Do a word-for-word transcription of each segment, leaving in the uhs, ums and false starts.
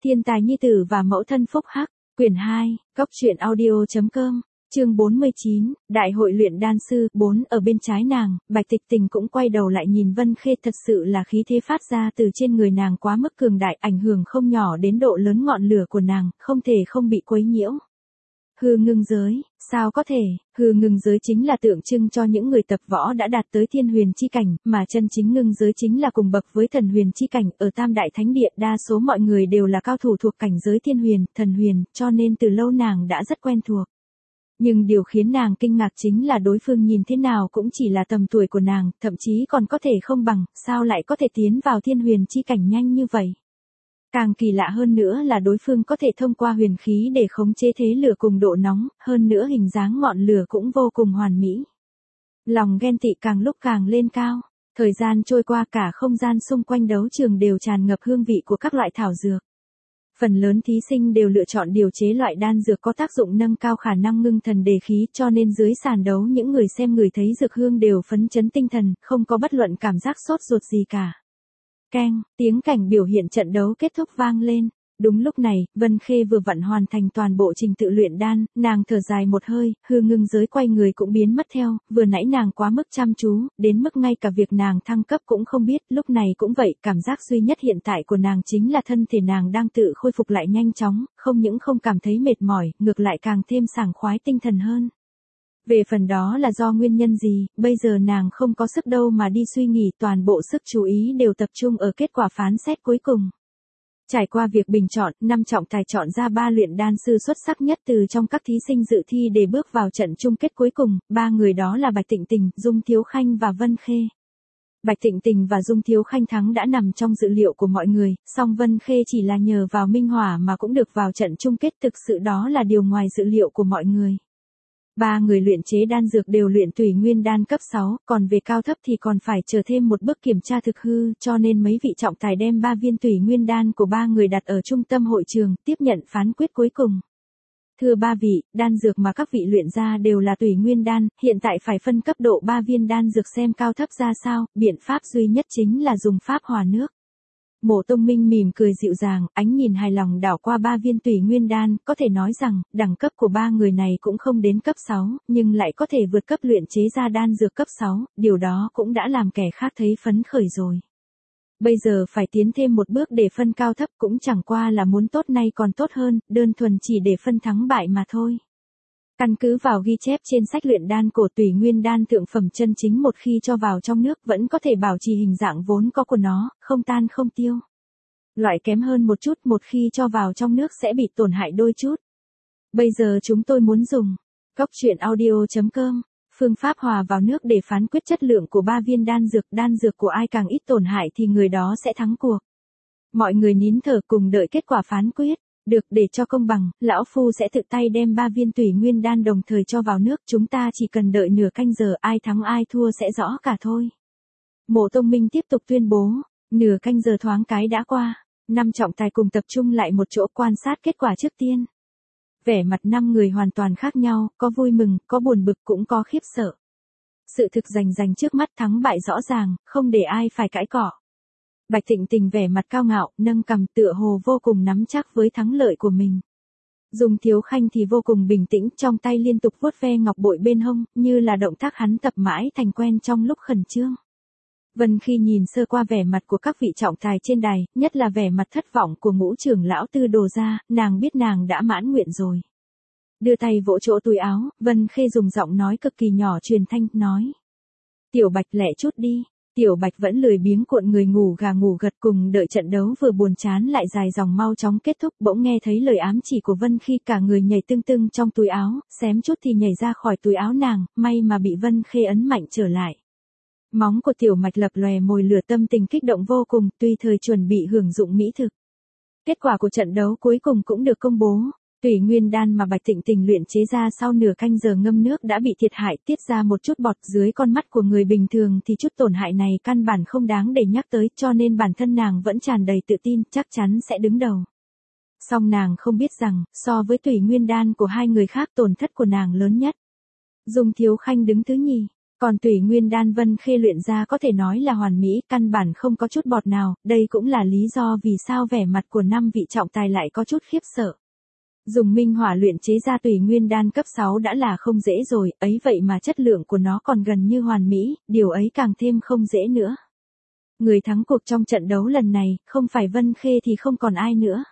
Thiên tài nhi tử và mẫu thân phúc hắc, quyển hai, góc truyện audio chấm com, chương bốn mươi chín, Đại hội luyện đan sư, bốn ở bên trái nàng, Bạch Tịch Tình cũng quay đầu lại nhìn Vân Khê, thật sự là khí thế phát ra từ trên người nàng quá mức cường đại, ảnh hưởng không nhỏ đến độ lớn ngọn lửa của nàng, không thể không bị quấy nhiễu. Hư ngưng giới, sao có thể, hư ngưng giới chính là tượng trưng cho những người tập võ đã đạt tới thiên huyền chi cảnh, mà chân chính ngưng giới chính là cùng bậc với thần huyền chi cảnh, ở Tam Đại Thánh Địa đa số mọi người đều là cao thủ thuộc cảnh giới thiên huyền, thần huyền, cho nên từ lâu nàng đã rất quen thuộc. Nhưng điều khiến nàng kinh ngạc chính là đối phương nhìn thế nào cũng chỉ là tầm tuổi của nàng, thậm chí còn có thể không bằng, sao lại có thể tiến vào thiên huyền chi cảnh nhanh như vậy. Càng kỳ lạ hơn nữa là đối phương có thể thông qua huyền khí để khống chế thế lửa cùng độ nóng, hơn nữa hình dáng ngọn lửa cũng vô cùng hoàn mỹ. Lòng ghen tị càng lúc càng lên cao, thời gian trôi qua cả không gian xung quanh đấu trường đều tràn ngập hương vị của các loại thảo dược. Phần lớn thí sinh đều lựa chọn điều chế loại đan dược có tác dụng nâng cao khả năng ngưng thần đề khí, cho nên dưới sàn đấu những người xem người thấy dược hương đều phấn chấn tinh thần, không có bất luận cảm giác sốt ruột gì cả. Keng, tiếng cảnh biểu hiện trận đấu kết thúc vang lên. Đúng lúc này, Vân Khê vừa vặn hoàn thành toàn bộ trình tự luyện đan, nàng thở dài một hơi, hư ngưng giới quay người cũng biến mất theo, vừa nãy nàng quá mức chăm chú, đến mức ngay cả việc nàng thăng cấp cũng không biết, lúc này cũng vậy, cảm giác duy nhất hiện tại của nàng chính là thân thể nàng đang tự khôi phục lại nhanh chóng, không những không cảm thấy mệt mỏi, ngược lại càng thêm sảng khoái tinh thần hơn. Về phần đó là do nguyên nhân gì, bây giờ nàng không có sức đâu mà đi suy nghĩ, toàn bộ sức chú ý đều tập trung ở kết quả phán xét cuối cùng. Trải qua việc bình chọn, năm trọng tài chọn ra ba luyện đan sư xuất sắc nhất từ trong các thí sinh dự thi để bước vào trận chung kết cuối cùng, ba người đó là Bạch Tịnh Tình, Dung Thiếu Khanh và Vân Khê. Bạch Tịnh Tình và Dung Thiếu Khanh thắng đã nằm trong dự liệu của mọi người, song Vân Khê chỉ là nhờ vào minh hỏa mà cũng được vào trận chung kết, thực sự đó là điều ngoài dự liệu của mọi người. Ba người luyện chế đan dược đều luyện tùy nguyên đan cấp sáu, còn về cao thấp thì còn phải chờ thêm một bước kiểm tra thực hư, cho nên mấy vị trọng tài đem ba viên tùy nguyên đan của ba người đặt ở trung tâm hội trường, tiếp nhận phán quyết cuối cùng. Thưa ba vị, đan dược mà các vị luyện ra đều là tùy nguyên đan, hiện tại phải phân cấp độ ba viên đan dược xem cao thấp ra sao, biện pháp duy nhất chính là dùng pháp hòa nước. Mộ Tông Minh mỉm cười dịu dàng, ánh nhìn hài lòng đảo qua ba viên tùy nguyên đan, có thể nói rằng, đẳng cấp của ba người này cũng không đến cấp sáu, nhưng lại có thể vượt cấp luyện chế ra đan dược cấp sáu, điều đó cũng đã làm kẻ khác thấy phấn khởi rồi. Bây giờ phải tiến thêm một bước để phân cao thấp cũng chẳng qua là muốn tốt nay còn tốt hơn, đơn thuần chỉ để phân thắng bại mà thôi. Căn cứ vào ghi chép trên sách luyện đan cổ, tùy nguyên đan thượng phẩm chân chính một khi cho vào trong nước vẫn có thể bảo trì hình dạng vốn có của nó, không tan không tiêu. Loại kém hơn một chút một khi cho vào trong nước sẽ bị tổn hại đôi chút. Bây giờ chúng tôi muốn dùng góc truyện audio chấm com, phương pháp hòa vào nước để phán quyết chất lượng của ba viên đan dược, đan dược của ai càng ít tổn hại thì người đó sẽ thắng cuộc. Mọi người nín thở cùng đợi kết quả phán quyết. Được, để cho công bằng, lão phu sẽ tự tay đem ba viên tùy nguyên đan đồng thời cho vào nước, chúng ta chỉ cần đợi nửa canh giờ, ai thắng ai thua sẽ rõ cả thôi. Mộ Tông Minh tiếp tục tuyên bố, nửa canh giờ thoáng cái đã qua, năm trọng tài cùng tập trung lại một chỗ quan sát kết quả trước tiên. Vẻ mặt năm người hoàn toàn khác nhau, có vui mừng, có buồn bực cũng có khiếp sợ. Sự thực rành rành trước mắt, thắng bại rõ ràng, không để ai phải cãi cọ. Bạch Tịnh Tình vẻ mặt cao ngạo, nâng cằm tựa hồ vô cùng nắm chắc với thắng lợi của mình. Dung Thiếu Khanh thì vô cùng bình tĩnh, trong tay liên tục vuốt ve ngọc bội bên hông, như là động tác hắn tập mãi thành quen trong lúc khẩn trương. Vân khi nhìn sơ qua vẻ mặt của các vị trọng tài trên đài, nhất là vẻ mặt thất vọng của ngũ trưởng lão Tư Đồ gia, nàng biết nàng đã mãn nguyện rồi. Đưa tay vỗ chỗ túi áo, Vân Khê dùng giọng nói cực kỳ nhỏ truyền thanh, nói. Tiểu Bạch lẹ chút đi. Tiểu Bạch vẫn lười biếng cuộn người ngủ gà ngủ gật, cùng đợi trận đấu vừa buồn chán lại dài dòng mau chóng kết thúc, bỗng nghe thấy lời ám chỉ của Vân khi cả người nhảy tưng tưng trong túi áo, xém chút thì nhảy ra khỏi túi áo nàng, may mà bị Vân Khê ấn mạnh trở lại. Móng của Tiểu Mạch lập lòe mồi lửa, tâm tình kích động vô cùng, tùy thời chuẩn bị hưởng dụng mỹ thực. Kết quả của trận đấu cuối cùng cũng được công bố. Tùy nguyên đan mà Bạch Tịnh Tình luyện chế ra sau nửa canh giờ ngâm nước đã bị thiệt hại, tiết ra một chút bọt, dưới con mắt của người bình thường thì chút tổn hại này căn bản không đáng để nhắc tới, cho nên bản thân nàng vẫn tràn đầy tự tin, chắc chắn sẽ đứng đầu. Song nàng không biết rằng, so với tùy nguyên đan của hai người khác, tổn thất của nàng lớn nhất. Dung Thiếu Khanh đứng thứ nhì, Còn Tùy Nguyên đan Vân Khê luyện ra có thể nói là hoàn mỹ, căn bản không có chút bọt nào, đây cũng là lý do vì sao vẻ mặt của năm vị trọng tài lại có chút khiếp sợ. Dùng minh hỏa luyện chế ra Tùy Nguyên đan cấp sáu đã là không dễ rồi, ấy vậy mà chất lượng của nó còn gần như hoàn mỹ, điều ấy càng thêm không dễ nữa. Người thắng cuộc trong trận đấu lần này, không phải Vân Khê thì không còn ai nữa.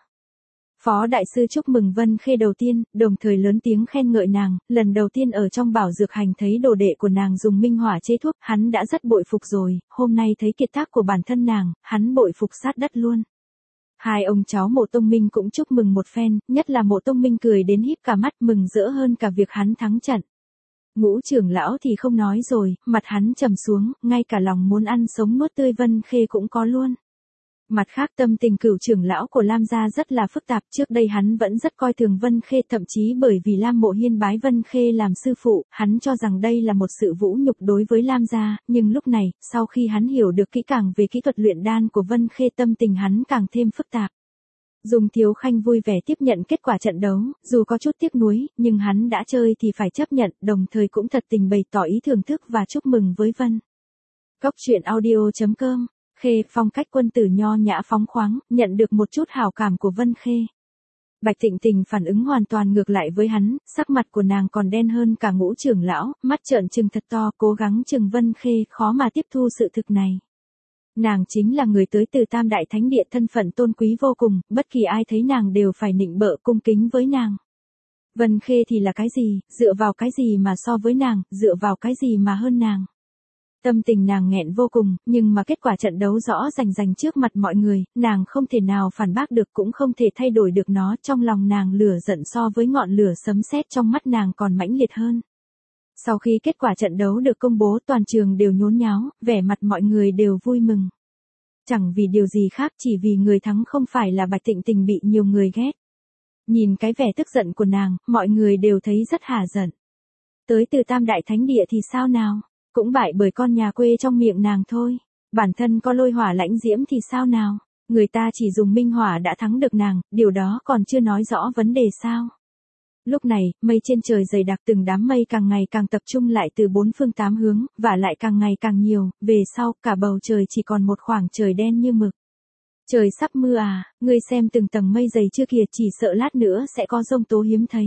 Phó đại sư chúc mừng Vân Khê đầu tiên, đồng thời lớn tiếng khen ngợi nàng, lần đầu tiên ở trong bảo dược hành thấy đồ đệ của nàng dùng minh hỏa chế thuốc, hắn đã rất bội phục rồi, hôm nay thấy kiệt tác của bản thân nàng, hắn bội phục sát đất luôn. Hai ông cháu Mộ Tông Minh cũng chúc mừng một phen, nhất là Mộ Tông Minh cười đến híp cả mắt mừng rỡ hơn cả việc hắn thắng trận. Ngũ trưởng lão thì không nói rồi, mặt hắn trầm xuống, ngay cả lòng muốn ăn sống nuốt tươi Vân Khê cũng có luôn. Mặt khác tâm tình Cửu trưởng lão của Lam gia rất là phức tạp, trước đây hắn vẫn rất coi thường Vân Khê, thậm chí bởi vì Lam Mộ Hiên bái Vân Khê làm sư phụ, hắn cho rằng đây là một sự vũ nhục đối với Lam gia, nhưng lúc này, sau khi hắn hiểu được kỹ càng về kỹ thuật luyện đan của Vân Khê, tâm tình hắn càng thêm phức tạp. Dùng Thiếu Khanh vui vẻ tiếp nhận kết quả trận đấu, dù có chút tiếc nuối, nhưng hắn đã chơi thì phải chấp nhận, đồng thời cũng thật tình bày tỏ ý thưởng thức và chúc mừng với Vân. Cốc truyện audio chấm com. Khê, phong cách quân tử nho nhã phóng khoáng, nhận được một chút hảo cảm của Vân Khê. Bạch Tịnh Tình phản ứng hoàn toàn ngược lại với hắn, sắc mặt của nàng còn đen hơn cả Ngũ trưởng lão, mắt trợn trừng thật to, cố gắng chừng Vân Khê, khó mà tiếp thu sự thực này. Nàng chính là người tới từ Tam Đại Thánh Địa, thân phận tôn quý vô cùng, bất kỳ ai thấy nàng đều phải nịnh bợ cung kính với nàng. Vân Khê thì là cái gì, dựa vào cái gì mà so với nàng, dựa vào cái gì mà hơn nàng. Tâm tình nàng nghẹn vô cùng, nhưng mà kết quả trận đấu rõ rành rành trước mặt mọi người, nàng không thể nào phản bác được cũng không thể thay đổi được nó, trong lòng nàng lửa giận so với ngọn lửa sấm sét trong mắt nàng còn mãnh liệt hơn. Sau khi kết quả trận đấu được công bố, toàn trường đều nhốn nháo, vẻ mặt mọi người đều vui mừng. Chẳng vì điều gì khác, chỉ vì người thắng không phải là Bạch Tịnh Tình bị nhiều người ghét. Nhìn cái vẻ tức giận của nàng, mọi người đều thấy rất hả giận. Tới từ Tam Đại Thánh Địa thì sao nào? Cũng bại bởi con nhà quê trong miệng nàng thôi. Bản thân có lôi hỏa lãnh diễm thì sao nào? Người ta chỉ dùng minh hỏa đã thắng được nàng, điều đó còn chưa nói rõ vấn đề sao? Lúc này, mây trên trời dày đặc, từng đám mây càng ngày càng tập trung lại từ bốn phương tám hướng, và lại càng ngày càng nhiều, về sau, cả bầu trời chỉ còn một khoảng trời đen như mực. Trời sắp mưa à, ngươi xem từng tầng mây dày chưa kìa, chỉ sợ lát nữa sẽ có giông tố hiếm thấy.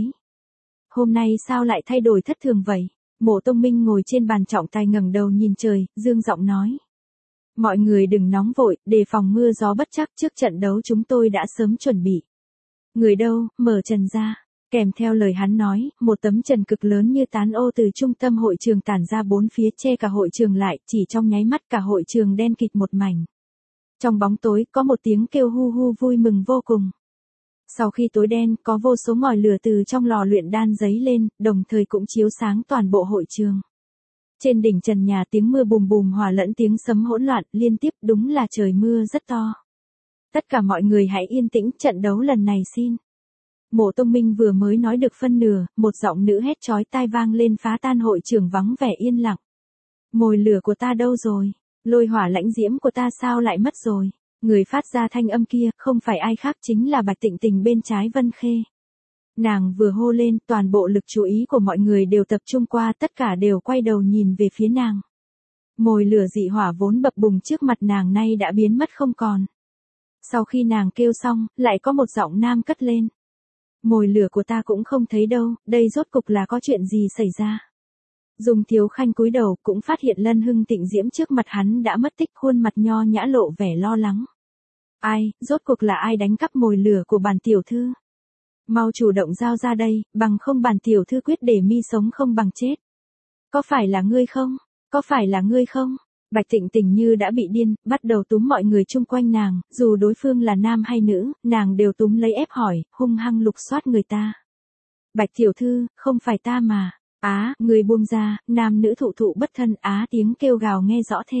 Hôm nay sao lại thay đổi thất thường vậy? Mộ Tông Minh ngồi trên bàn trọng tài ngẩng đầu nhìn trời, dương giọng nói. Mọi người đừng nóng vội, đề phòng mưa gió bất trắc, trước trận đấu chúng tôi đã sớm chuẩn bị. Người đâu, mở trần ra. Kèm theo lời hắn nói, một tấm trần cực lớn như tán ô từ trung tâm hội trường tản ra bốn phía che cả hội trường lại, chỉ trong nháy mắt cả hội trường đen kịt một mảnh. Trong bóng tối, có một tiếng kêu hu hu vui mừng vô cùng. Sau khi tối đen, có vô số ngòi lửa từ trong lò luyện đan giấy lên, đồng thời cũng chiếu sáng toàn bộ hội trường. Trên đỉnh trần nhà tiếng mưa bùm bùm hòa lẫn tiếng sấm hỗn loạn, liên tiếp, đúng là trời mưa rất to. Tất cả mọi người hãy yên tĩnh, trận đấu lần này xin. Mộ Tông Minh vừa mới nói được phân nửa, một giọng nữ hét chói tai vang lên phá tan hội trường vắng vẻ yên lặng. Mồi lửa của ta đâu rồi? Lôi hỏa lãnh diễm của ta sao lại mất rồi? Người phát ra thanh âm kia, không phải ai khác chính là Bạch Tịnh Tình bên trái Vân Khê. Nàng vừa hô lên, toàn bộ lực chú ý của mọi người đều tập trung qua, tất cả đều quay đầu nhìn về phía nàng. Mồi lửa dị hỏa vốn bập bùng trước mặt nàng nay đã biến mất không còn. Sau khi nàng kêu xong, lại có một giọng nam cất lên. Mồi lửa của ta cũng không thấy đâu, đây rốt cục là có chuyện gì xảy ra. Dùng Thiếu Khanh cúi đầu cũng phát hiện Lân Hưng Tịnh Diễm trước mặt hắn đã mất tích, khuôn mặt nho nhã lộ vẻ lo lắng. Ai, rốt cuộc là ai đánh cắp mồi lửa của bản tiểu thư? Mau chủ động giao ra đây, bằng không bản tiểu thư quyết để mi sống không bằng chết. Có phải là ngươi không? Có phải là ngươi không? Bạch Tịnh Tình như đã bị điên, bắt đầu túm mọi người chung quanh nàng, dù đối phương là nam hay nữ, nàng đều túm lấy ép hỏi, hung hăng lục soát người ta. Bạch tiểu thư, không phải ta mà. Á, người buông ra, nam nữ thụ thụ bất thân, á tiếng kêu gào nghe rõ thê.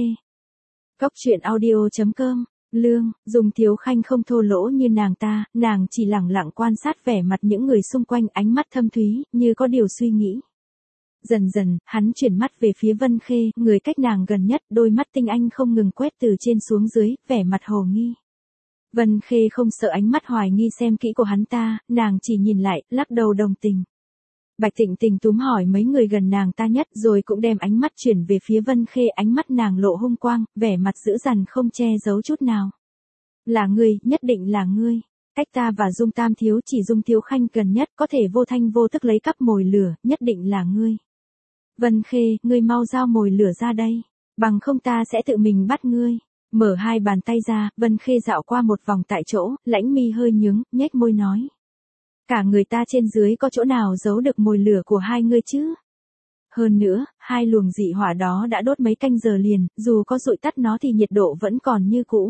Cốc truyện audio chấm com. Lương, Dùng Thiếu Khanh không thô lỗ như nàng ta, nàng chỉ lẳng lặng quan sát vẻ mặt những người xung quanh, ánh mắt thâm thúy, như có điều suy nghĩ. Dần dần, hắn chuyển mắt về phía Vân Khê, người cách nàng gần nhất, đôi mắt tinh anh không ngừng quét từ trên xuống dưới, vẻ mặt hồ nghi. Vân Khê không sợ ánh mắt hoài nghi xem kỹ của hắn ta, nàng chỉ nhìn lại, lắc đầu đồng tình. Bạch Tịnh Tình túm hỏi mấy người gần nàng ta nhất rồi cũng đem ánh mắt chuyển về phía Vân Khê, ánh mắt nàng lộ hung quang, vẻ mặt dữ dằn không che giấu chút nào. Là ngươi, nhất định là ngươi. Cách ta và Dung Tam thiếu chỉ Dung Thiếu Khanh gần nhất có thể vô thanh vô tức lấy cắp mồi lửa, nhất định là ngươi. Vân Khê, ngươi mau giao mồi lửa ra đây, bằng không ta sẽ tự mình bắt ngươi. Mở hai bàn tay ra, Vân Khê dạo qua một vòng tại chỗ, lãnh mi hơi nhướng, nhếch môi nói. Cả người ta trên dưới có chỗ nào giấu được mồi lửa của hai ngươi chứ? Hơn nữa, hai luồng dị hỏa đó đã đốt mấy canh giờ liền, dù có dụi tắt nó thì nhiệt độ vẫn còn như cũ.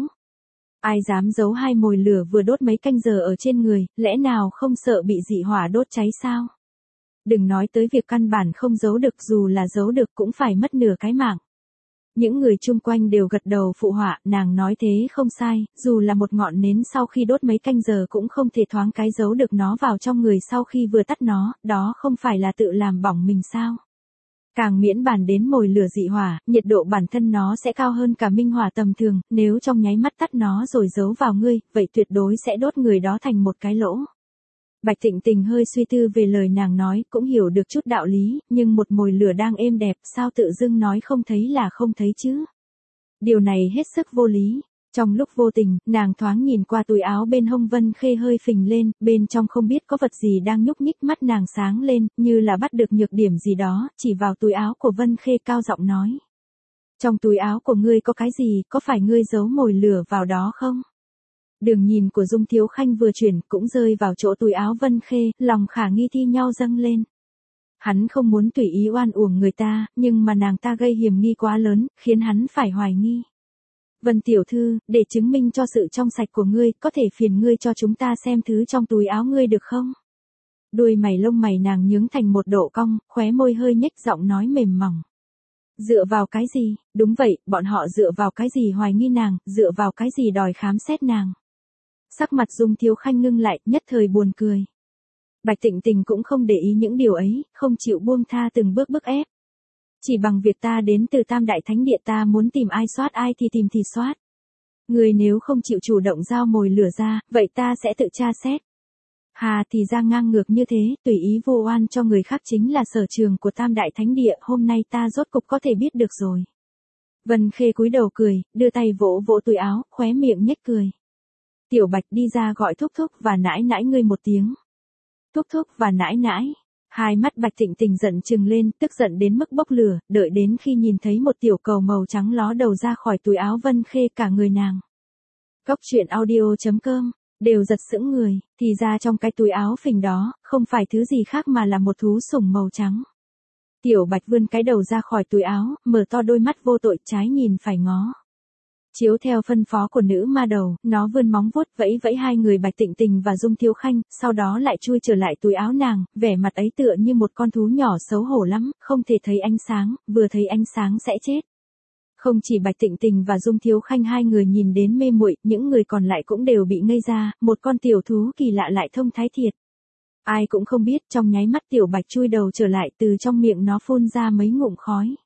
Ai dám giấu hai mồi lửa vừa đốt mấy canh giờ ở trên người, lẽ nào không sợ bị dị hỏa đốt cháy sao? Đừng nói tới việc căn bản không giấu được, dù là giấu được cũng phải mất nửa cái mạng. Những người chung quanh đều gật đầu phụ họa, nàng nói thế không sai, dù là một ngọn nến sau khi đốt mấy canh giờ cũng không thể thoáng cái giấu được nó vào trong người sau khi vừa tắt nó, đó không phải là tự làm bỏng mình sao? Càng miễn bàn đến mồi lửa dị hỏa, nhiệt độ bản thân nó sẽ cao hơn cả minh hỏa tầm thường, nếu trong nháy mắt tắt nó rồi giấu vào ngươi, vậy tuyệt đối sẽ đốt người đó thành một cái lỗ. Bạch Tịnh Tình hơi suy tư về lời nàng nói, cũng hiểu được chút đạo lý, nhưng một mồi lửa đang êm đẹp, sao tự dưng nói không thấy là không thấy chứ? Điều này hết sức vô lý. Trong lúc vô tình, nàng thoáng nhìn qua túi áo bên hông Vân Khê hơi phình lên, bên trong không biết có vật gì đang nhúc nhích, mắt nàng sáng lên, như là bắt được nhược điểm gì đó, chỉ vào túi áo của Vân Khê cao giọng nói. Trong túi áo của ngươi có cái gì, có phải ngươi giấu mồi lửa vào đó không? Đường nhìn của Dung Thiếu Khanh vừa chuyển cũng rơi vào chỗ túi áo Vân Khê, lòng khả nghi thi nhau dâng lên. Hắn không muốn tùy ý oan uổng người ta, nhưng mà nàng ta gây hiểm nghi quá lớn, khiến hắn phải hoài nghi. Vân tiểu thư, để chứng minh cho sự trong sạch của ngươi, có thể phiền ngươi cho chúng ta xem thứ trong túi áo ngươi được không? Đuôi mày lông mày nàng nhướng thành một độ cong, khóe môi hơi nhếch, giọng nói mềm mỏng. Dựa vào cái gì? Đúng vậy, bọn họ dựa vào cái gì hoài nghi nàng, dựa vào cái gì đòi khám xét nàng? Sắc mặt Dung Thiếu Khanh ngưng lại, nhất thời buồn cười. Bạch Tịnh Tình cũng không để ý những điều ấy, không chịu buông tha từng bước bức ép. Chỉ bằng việc ta đến từ Tam Đại Thánh Địa, ta muốn tìm ai soát ai thì tìm thì soát. Người nếu không chịu chủ động giao mồi lửa ra, vậy ta sẽ tự tra xét. Hà thì ra ngang ngược như thế, tùy ý vu oan cho người khác chính là sở trường của Tam Đại Thánh Địa, hôm nay ta rốt cục có thể biết được rồi. Vân Khê cúi đầu cười, đưa tay vỗ vỗ túi áo, khóe miệng nhếch cười. Tiểu Bạch đi ra gọi thúc thúc và nãi nãi ngươi một tiếng. Thúc thúc và nãi nãi. Hai mắt Bạch Tịnh Tình giận trừng lên, tức giận đến mức bốc lửa, đợi đến khi nhìn thấy một tiểu cầu màu trắng ló đầu ra khỏi túi áo Vân Khê, cả người nàng. Cốc truyện audio chấm com, đều giật sững người, thì ra trong cái túi áo phình đó, không phải thứ gì khác mà là một thú sủng màu trắng. Tiểu Bạch vươn cái đầu ra khỏi túi áo, mở to đôi mắt vô tội, trái nhìn phải ngó. Chiếu theo phân phó của nữ ma đầu, nó vươn móng vuốt vẫy vẫy hai người Bạch Tịnh Tình và Dung Thiếu Khanh, sau đó lại chui trở lại túi áo nàng, vẻ mặt ấy tựa như một con thú nhỏ xấu hổ lắm, không thể thấy ánh sáng, vừa thấy ánh sáng sẽ chết. Không chỉ Bạch Tịnh Tình và Dung Thiếu Khanh hai người nhìn đến mê muội, những người còn lại cũng đều bị ngây ra, một con tiểu thú kỳ lạ lại thông thái thiệt. Ai cũng không biết, trong nháy mắt tiểu Bạch chui đầu trở lại, từ trong miệng nó phun ra mấy ngụm khói.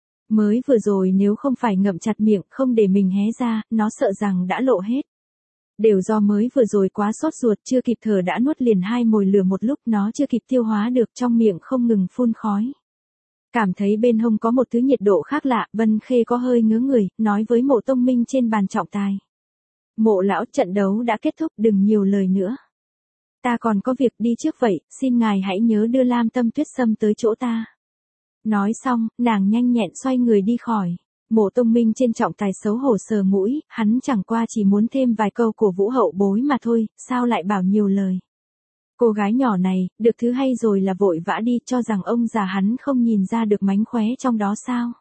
Mới vừa rồi nếu không phải ngậm chặt miệng, không để mình hé ra, nó sợ rằng đã lộ hết. Đều do mới vừa rồi quá sốt ruột, chưa kịp thở đã nuốt liền hai mồi lửa một lúc, nó chưa kịp tiêu hóa được, trong miệng không ngừng phun khói. Cảm thấy bên hông có một thứ nhiệt độ khác lạ, Vân Khê có hơi ngứa người, nói với Mộ Tông Minh trên bàn trọng tài. Mộ lão, trận đấu đã kết thúc, đừng nhiều lời nữa. Ta còn có việc đi trước vậy, xin ngài hãy nhớ đưa Lam Tâm Tuyết Sâm tới chỗ ta. Nói xong, nàng nhanh nhẹn xoay người đi khỏi. Mộ Tông Minh trên trọng tài xấu hổ sờ mũi, hắn chẳng qua chỉ muốn thêm vài câu cổ vũ hậu bối mà thôi, sao lại bảo nhiều lời. Cô gái nhỏ này, được thứ hay rồi là vội vã đi, cho rằng ông già hắn không nhìn ra được mánh khóe trong đó sao.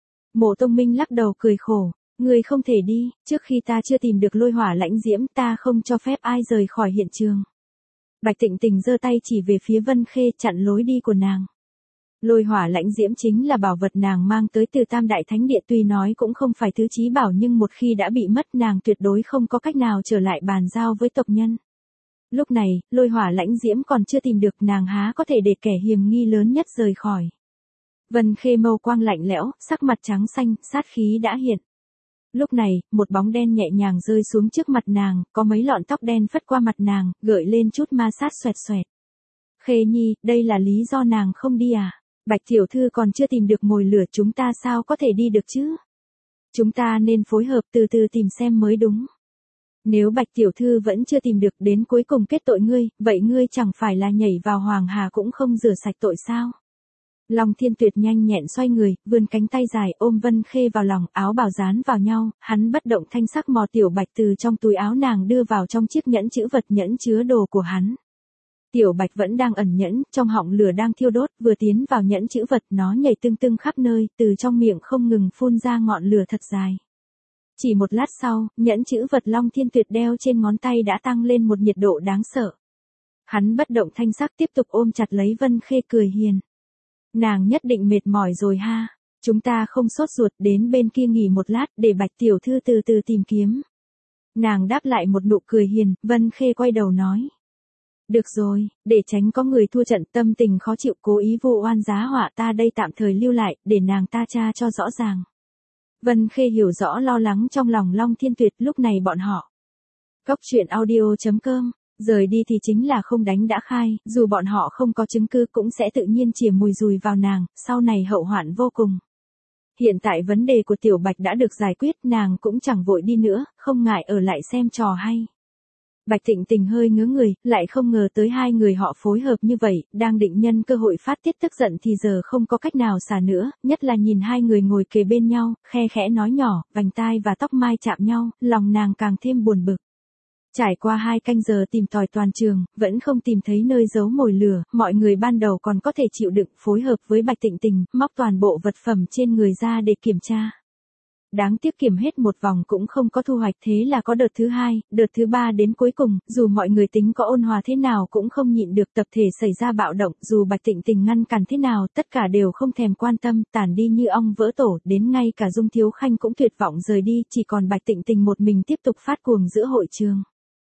Mộ Tông Minh lắc đầu cười khổ, người không thể đi, trước khi ta chưa tìm được Lôi Hỏa Lãnh Diễm, ta không cho phép ai rời khỏi hiện trường. Bạch Tịnh Tình giơ tay chỉ về phía Vân Khê, chặn lối đi của nàng. Lôi Hỏa Lãnh Diễm chính là bảo vật nàng mang tới từ Tam Đại Thánh Địa, tuy nói cũng không phải thứ chí bảo nhưng một khi đã bị mất nàng tuyệt đối không có cách nào trở lại bàn giao với tộc nhân. Lúc này, Lôi Hỏa Lãnh Diễm còn chưa tìm được, nàng há có thể để kẻ hiềm nghi lớn nhất rời khỏi. Vân Khê mâu quang lạnh lẽo, sắc mặt trắng xanh, sát khí đã hiện. Lúc này, một bóng đen nhẹ nhàng rơi xuống trước mặt nàng, có mấy lọn tóc đen phất qua mặt nàng, gợi lên chút ma sát xoẹt xoẹt. Khê Nhi, đây là lý do nàng không đi à? Bạch tiểu thư còn chưa tìm được mồi lửa, chúng ta sao có thể đi được chứ? Chúng ta nên phối hợp từ từ tìm xem mới đúng. Nếu Bạch tiểu thư vẫn chưa tìm được, đến cuối cùng kết tội ngươi, vậy ngươi chẳng phải là nhảy vào Hoàng Hà cũng không rửa sạch tội sao? Long Thiên Tuyệt nhanh nhẹn xoay người, vươn cánh tay dài ôm Vân Khê vào lòng, áo bào dán vào nhau, hắn bất động thanh sắc mò Tiểu Bạch từ trong túi áo nàng đưa vào trong chiếc nhẫn chữ vật, nhẫn chứa đồ của hắn. Tiểu Bạch vẫn đang ẩn nhẫn, trong họng lửa đang thiêu đốt, vừa tiến vào nhẫn chữ vật, nó nhảy tưng tưng khắp nơi, từ trong miệng không ngừng phun ra ngọn lửa thật dài. Chỉ một lát sau, nhẫn chữ vật Long Thiên Tuyệt đeo trên ngón tay đã tăng lên một nhiệt độ đáng sợ. Hắn bất động thanh sắc tiếp tục ôm chặt lấy Vân Khê, cười hiền. Nàng nhất định mệt mỏi rồi ha, chúng ta không sốt ruột, đến bên kia nghỉ một lát để Bạch tiểu thư từ từ tìm kiếm. Nàng đáp lại một nụ cười hiền. Vân Khê quay đầu nói. Được rồi, để tránh có người thua trận, tâm tình khó chịu cố ý vu oan giá họa, ta đây tạm thời lưu lại, để nàng ta tra cho rõ ràng. Vân Khê hiểu rõ lo lắng trong lòng Long Thiên Tuyệt, lúc này bọn họ. Cốc truyện audio chấm com, rời đi thì chính là không đánh đã khai, dù bọn họ không có chứng cứ cũng sẽ tự nhiên chìa mùi dùi vào nàng, sau này hậu hoạn vô cùng. Hiện tại vấn đề của Tiểu Bạch đã được giải quyết, nàng cũng chẳng vội đi nữa, không ngại ở lại xem trò hay. Bạch Tịnh Tình hơi ngớ người, lại không ngờ tới hai người họ phối hợp như vậy, đang định nhân cơ hội phát tiết tức giận thì giờ không có cách nào xả nữa, nhất là nhìn hai người ngồi kề bên nhau, khe khẽ nói nhỏ, vành tai và tóc mai chạm nhau, lòng nàng càng thêm buồn bực. Trải qua hai canh giờ tìm tòi toàn trường, vẫn không tìm thấy nơi giấu mồi lửa, mọi người ban đầu còn có thể chịu đựng, phối hợp với Bạch Tịnh Tình, móc toàn bộ vật phẩm trên người ra để kiểm tra. Đáng tiếc kiểm hết một vòng cũng không có thu hoạch, thế là có đợt thứ hai, đợt thứ ba đến cuối cùng, dù mọi người tính có ôn hòa thế nào cũng không nhịn được, tập thể xảy ra bạo động, dù Bạch Tịnh Tình ngăn cản thế nào, tất cả đều không thèm quan tâm, tản đi như ong vỡ tổ, đến ngay cả Dung Thiếu Khanh cũng tuyệt vọng rời đi, chỉ còn Bạch Tịnh Tình một mình tiếp tục phát cuồng giữa hội trường.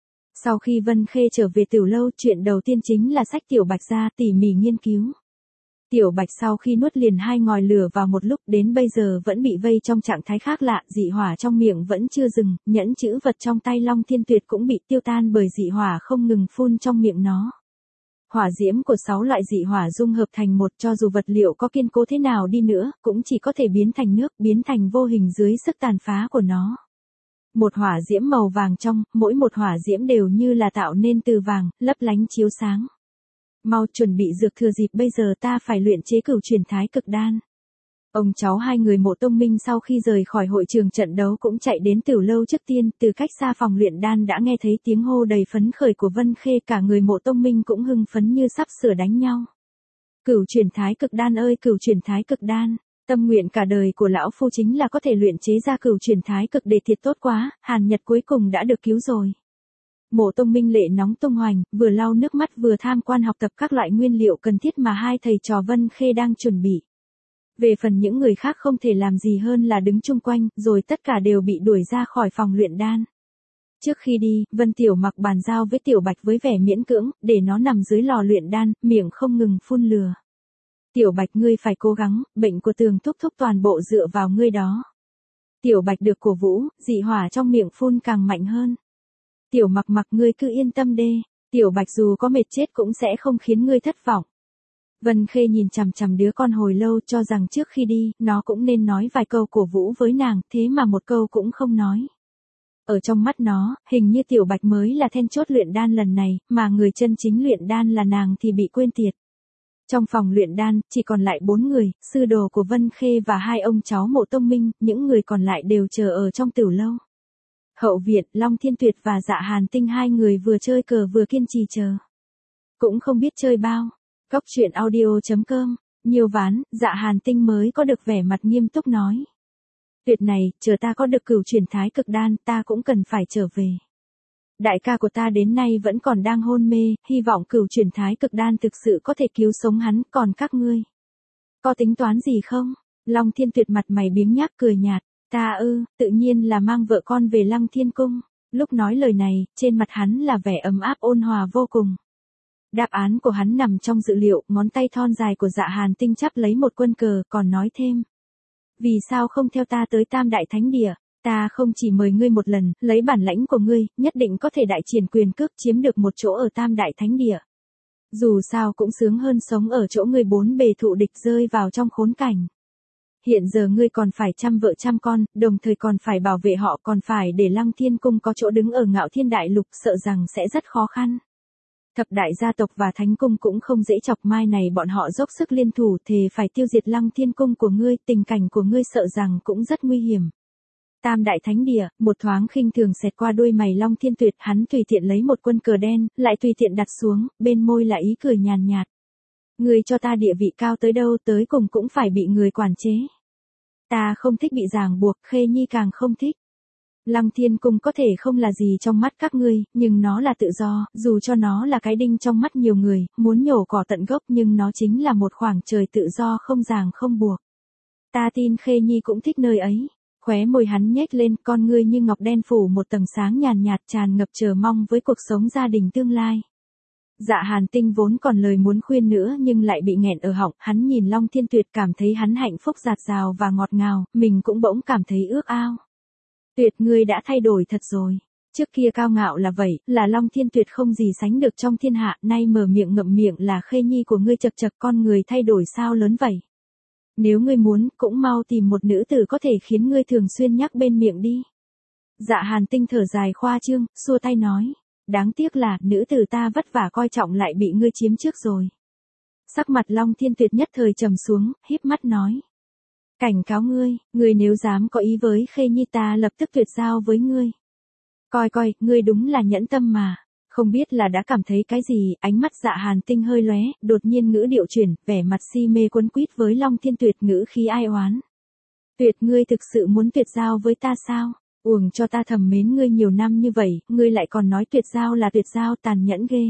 Sau khi Vân Khê trở về Tiểu Lâu, chuyện đầu tiên chính là xách Tiểu Bạch ra tỉ mỉ nghiên cứu. Tiểu Bạch sau khi nuốt liền hai ngòi lửa vào một lúc, đến bây giờ vẫn bị vây trong trạng thái khác lạ, dị hỏa trong miệng vẫn chưa dừng, nhẫn chữ vật trong tay Long Thiên Tuyệt cũng bị tiêu tan bởi dị hỏa không ngừng phun trong miệng nó. Hỏa diễm của sáu loại dị hỏa dung hợp thành một, cho dù vật liệu có kiên cố thế nào đi nữa, cũng chỉ có thể biến thành nước, biến thành vô hình dưới sức tàn phá của nó. Một hỏa diễm màu vàng trong, mỗi một hỏa diễm đều như là tạo nên từ vàng, lấp lánh chiếu sáng. Mau chuẩn bị dược, thừa dịp bây giờ ta phải luyện chế cửu truyền thái cực đan. Ông cháu hai người Mộ Tông Minh sau khi rời khỏi hội trường trận đấu cũng chạy đến Tiểu Lâu trước tiên, từ cách xa phòng luyện đan đã nghe thấy tiếng hô đầy phấn khởi của Vân Khê, cả người Mộ Tông Minh cũng hưng phấn như sắp sửa đánh nhau. Cửu truyền thái cực đan ơi, cửu truyền thái cực đan, tâm nguyện cả đời của lão phu chính là có thể luyện chế ra cửu truyền thái cực để thiệt tốt quá, Hàn Nhật cuối cùng đã được cứu rồi. Mộ Tông Minh lệ nóng tung hoành, vừa lau nước mắt vừa tham quan học tập các loại nguyên liệu cần thiết mà hai thầy trò Vân Khê đang chuẩn bị. Về phần những người khác không thể làm gì hơn là đứng chung quanh, rồi tất cả đều bị đuổi ra khỏi phòng luyện đan. Trước khi đi, Vân Tiểu Mặc bàn giao với Tiểu Bạch với vẻ miễn cưỡng, để nó nằm dưới lò luyện đan, miệng không ngừng phun lửa. Tiểu Bạch, ngươi phải cố gắng, bệnh của Tường thúc thúc toàn bộ dựa vào ngươi đó. Tiểu Bạch được cổ vũ, dị hỏa trong miệng phun càng mạnh hơn. Tiểu Mặc Mặc, ngươi cứ yên tâm đê, Tiểu Bạch dù có mệt chết cũng sẽ không khiến ngươi thất vọng. Vân Khê nhìn chằm chằm đứa con hồi lâu, cho rằng trước khi đi, nó cũng nên nói vài câu cổ vũ với nàng, thế mà một câu cũng không nói. Ở trong mắt nó, hình như Tiểu Bạch mới là then chốt luyện đan lần này, mà người chân chính luyện đan là nàng thì bị quên tiệt. Trong phòng luyện đan, chỉ còn lại bốn người, sư đồ của Vân Khê và hai ông cháu Mộ Tông Minh, những người còn lại đều chờ ở trong Tiểu Lâu. Hậu viện, Long Thiên Tuyệt và Dạ Hàn Tinh hai người vừa chơi cờ vừa kiên trì chờ. Cũng không biết chơi bao. Cốc truyện audio chấm com, nhiều ván, Dạ Hàn Tinh mới có được vẻ mặt nghiêm túc nói. Tuyệt này, chờ ta có được cửu truyền thái cực đan, ta cũng cần phải trở về. Đại ca của ta đến nay vẫn còn đang hôn mê, hy vọng cửu truyền thái cực đan thực sự có thể cứu sống hắn, còn các ngươi. Có tính toán gì không? Long Thiên Tuyệt mặt mày biếng nhác cười nhạt. Ta ư, tự nhiên là mang vợ con về Lăng Thiên Cung. Lúc nói lời này, trên mặt hắn là vẻ ấm áp ôn hòa vô cùng. Đáp án của hắn nằm trong dự liệu, ngón tay thon dài của Dạ Hàn Tinh chắp lấy một quân cờ, còn nói thêm. Vì sao không theo ta tới Tam Đại Thánh Địa? Ta không chỉ mời ngươi một lần, lấy bản lãnh của ngươi, nhất định có thể đại triển quyền cước chiếm được một chỗ ở Tam Đại Thánh Địa. Dù sao cũng sướng hơn sống ở chỗ người bốn bề thụ địch rơi vào trong khốn cảnh. Hiện giờ ngươi còn phải chăm vợ chăm con, đồng thời còn phải bảo vệ họ, còn phải để Lăng Thiên Cung có chỗ đứng ở Ngạo Thiên Đại Lục, sợ rằng sẽ rất khó khăn. Thập đại gia tộc và Thánh Cung cũng không dễ chọc, mai này bọn họ dốc sức liên thủ thề phải tiêu diệt Lăng Thiên Cung của ngươi, tình cảnh của ngươi sợ rằng cũng rất nguy hiểm. Tam đại thánh địa, một thoáng khinh thường xẹt qua đôi mày Long Thiên Tuyệt, hắn tùy tiện lấy một quân cờ đen, lại tùy tiện đặt xuống, bên môi là ý cười nhàn nhạt. Ngươi cho ta địa vị cao tới đâu tới cùng cũng phải bị người quản chế. Ta không thích bị ràng buộc, Khê Nhi càng không thích. Lăng Thiên Cung có thể không là gì trong mắt các ngươi, nhưng nó là tự do, dù cho nó là cái đinh trong mắt nhiều người, muốn nhổ cỏ tận gốc, nhưng nó chính là một khoảng trời tự do không ràng không buộc. Ta tin Khê Nhi cũng thích nơi ấy. Khóe môi hắn nhếch lên, con ngươi như ngọc đen phủ một tầng sáng nhàn nhạt, tràn ngập chờ mong với cuộc sống gia đình tương lai. Dạ Hàn Tinh vốn còn lời muốn khuyên nữa nhưng lại bị nghẹn ở họng, hắn nhìn Long Thiên Tuyệt cảm thấy hắn hạnh phúc dạt dào và ngọt ngào, mình cũng bỗng cảm thấy ước ao. Tuyệt, ngươi đã thay đổi thật rồi. Trước kia cao ngạo là vậy, là Long Thiên Tuyệt không gì sánh được trong thiên hạ, nay mở miệng ngậm miệng là Khê Nhi của ngươi, chật chật, con người thay đổi sao lớn vậy. Nếu ngươi muốn, cũng mau tìm một nữ tử có thể khiến ngươi thường xuyên nhắc bên miệng đi. Dạ Hàn Tinh thở dài khoa trương, xua tay nói. Đáng tiếc là, nữ tử ta vất vả coi trọng lại bị ngươi chiếm trước rồi. Sắc mặt Long Thiên Tuyệt nhất thời trầm xuống, híp mắt nói. Cảnh cáo ngươi, ngươi nếu dám có ý với Khê Nhi ta lập tức tuyệt giao với ngươi. Coi coi, ngươi đúng là nhẫn tâm mà. Không biết là đã cảm thấy cái gì, ánh mắt Dạ Hàn Tinh hơi lóe, đột nhiên ngữ điệu chuyển, vẻ mặt si mê quấn quýt với Long Thiên Tuyệt, ngữ khí ai oán. Tuyệt, ngươi thực sự muốn tuyệt giao với ta sao? Uổng cho ta thầm mến ngươi nhiều năm như vậy, ngươi lại còn nói tuyệt giao là tuyệt giao, tàn nhẫn ghê.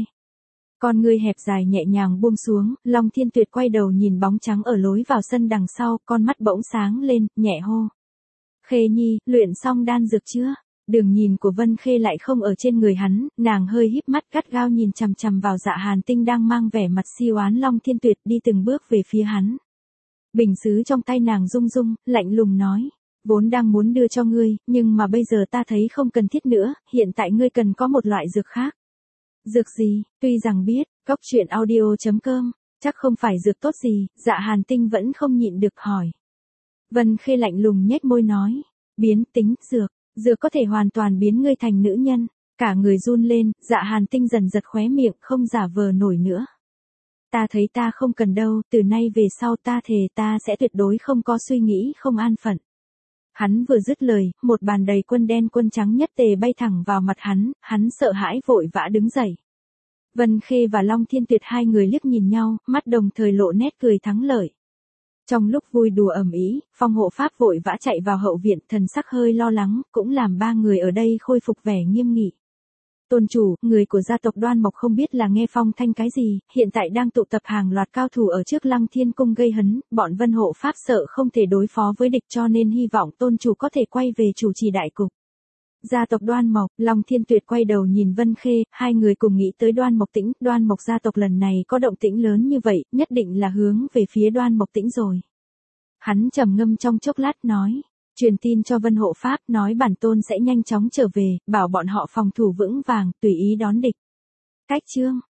Con ngươi hẹp dài nhẹ nhàng buông xuống, Long Thiên Tuyệt quay đầu nhìn bóng trắng ở lối vào sân đằng sau, con mắt bỗng sáng lên, nhẹ hô. Khê Nhi, luyện xong đan dược chưa? Đường nhìn của Vân Khê lại không ở trên người hắn, nàng hơi híp mắt gắt gao nhìn chằm chằm vào Dạ Hàn Tinh đang mang vẻ mặt si oán Long Thiên Tuyệt, đi từng bước về phía hắn. Bình sứ trong tay nàng rung rung, lạnh lùng nói. Vốn đang muốn đưa cho ngươi, nhưng mà bây giờ ta thấy không cần thiết nữa, hiện tại ngươi cần có một loại dược khác. Dược gì? Tuy rằng biết, cóc truyện audio chấm com, chắc không phải dược tốt gì, Dạ Hàn Tinh vẫn không nhịn được hỏi. Vân Khê lạnh lùng nhếch môi nói. Biến tính, dược. Dược có thể hoàn toàn biến ngươi thành nữ nhân. Cả người run lên, Dạ Hàn Tinh dần giật khóe miệng, không giả vờ nổi nữa. Ta thấy ta không cần đâu, từ nay về sau ta thề ta sẽ tuyệt đối không có suy nghĩ không an phận. Hắn vừa dứt lời, một bàn đầy quân đen quân trắng nhất tề bay thẳng vào mặt hắn, hắn sợ hãi vội vã đứng dậy. Vân Khê và Long Thiên Tuyệt hai người liếc nhìn nhau, mắt đồng thời lộ nét cười thắng lợi. Trong lúc vui đùa ầm ĩ, Phong hộ pháp vội vã chạy vào hậu viện, thần sắc hơi lo lắng, cũng làm ba người ở đây khôi phục vẻ nghiêm nghị. Tôn chủ, người của gia tộc Đoan Mộc không biết là nghe phong thanh cái gì, hiện tại đang tụ tập hàng loạt cao thủ ở trước Lăng Thiên Cung gây hấn, bọn Vân hộ pháp sợ không thể đối phó với địch, cho nên hy vọng tôn chủ có thể quay về chủ trì đại cục. Gia tộc Đoan Mộc, Long Thiên Tuyệt quay đầu nhìn Vân Khê, hai người cùng nghĩ tới Đoan Mộc Tĩnh, Đoan Mộc gia tộc lần này có động tĩnh lớn như vậy, nhất định là hướng về phía Đoan Mộc Tĩnh rồi. Hắn trầm ngâm trong chốc lát nói, truyền tin cho Vân hộ pháp, nói bản tôn sẽ nhanh chóng trở về, bảo bọn họ phòng thủ vững vàng, tùy ý đón địch. Cách chương